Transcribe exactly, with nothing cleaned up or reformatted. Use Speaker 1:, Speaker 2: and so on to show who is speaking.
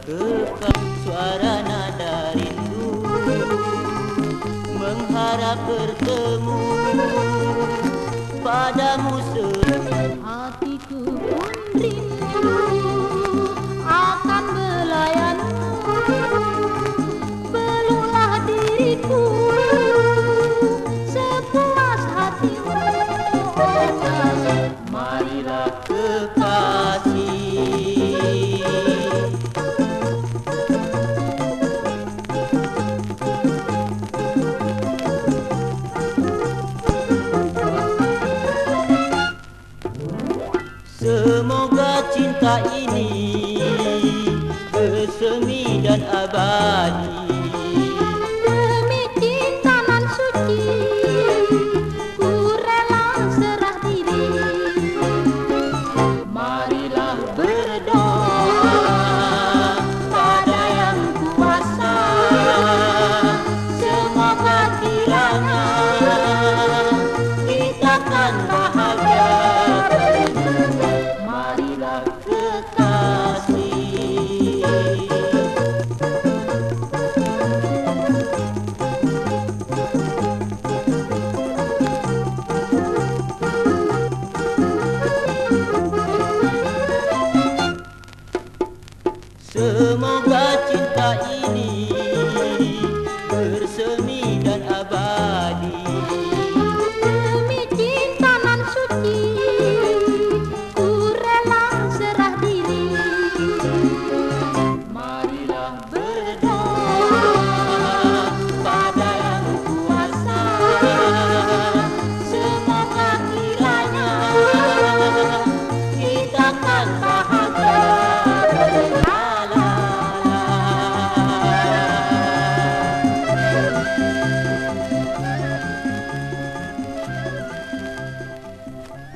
Speaker 1: Kekal suara nada rindu mengharap bertemu padamu sendiri.
Speaker 2: Hatiku pun rindu akan belayanmu. Peluklah diriku sepuas hatimu.
Speaker 1: Marilah kekasih, semoga cinta ini bersemi dan abadi.
Speaker 2: Demi cinta nan suci, ku rela serah diri.
Speaker 1: Marilah berdoa pada yang kuasa, semoga kiranya kita akan bahagia. Marilah kekasih, semua